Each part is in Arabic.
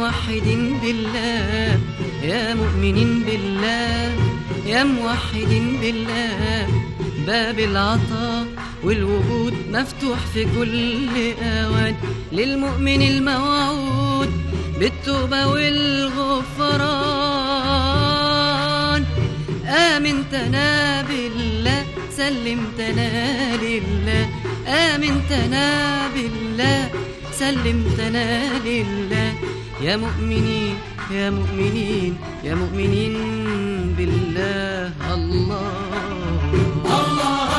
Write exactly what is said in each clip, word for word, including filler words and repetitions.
موحدين بالله، يا مؤمنين بالله، يا موحدين بالله، باب العطاء والوجود مفتوح في كل أوان، للمؤمن الموعود بالتوبة والغفران. آمنتنا بالله سلمتنا لله، آمنتنا بالله سلمتنا لله، يا مؤمنين يا مؤمنين يا مؤمنين بالله. الله الله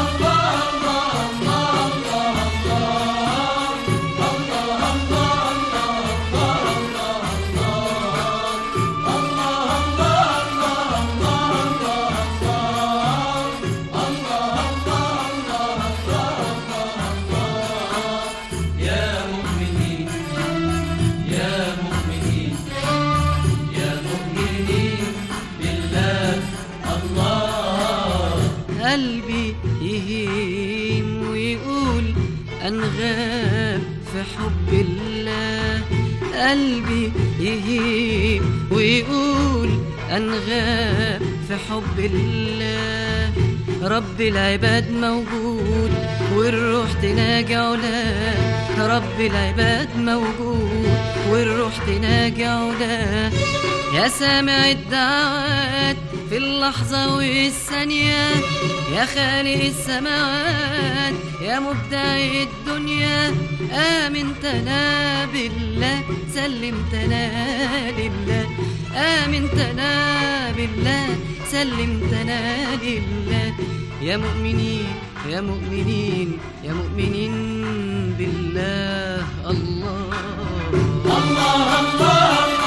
قلبي يهيم ويقول أنغاب في حب الله، قلبي يهيم ويقول أنغاب في حب الله، رب العباد موجود والروح تناجي علاه، رب العباد موجود والروح تناجي علاه، يا سامع الدعوات في اللحظة والثانية، يا خالق السماوات يا مبدع الدنيا، آمنتنا بالله سلمتنا لله، آمنتنا بالله سلمتنا لله، يا مؤمنين يا مؤمنين يا مؤمنين بالله. الله الله الله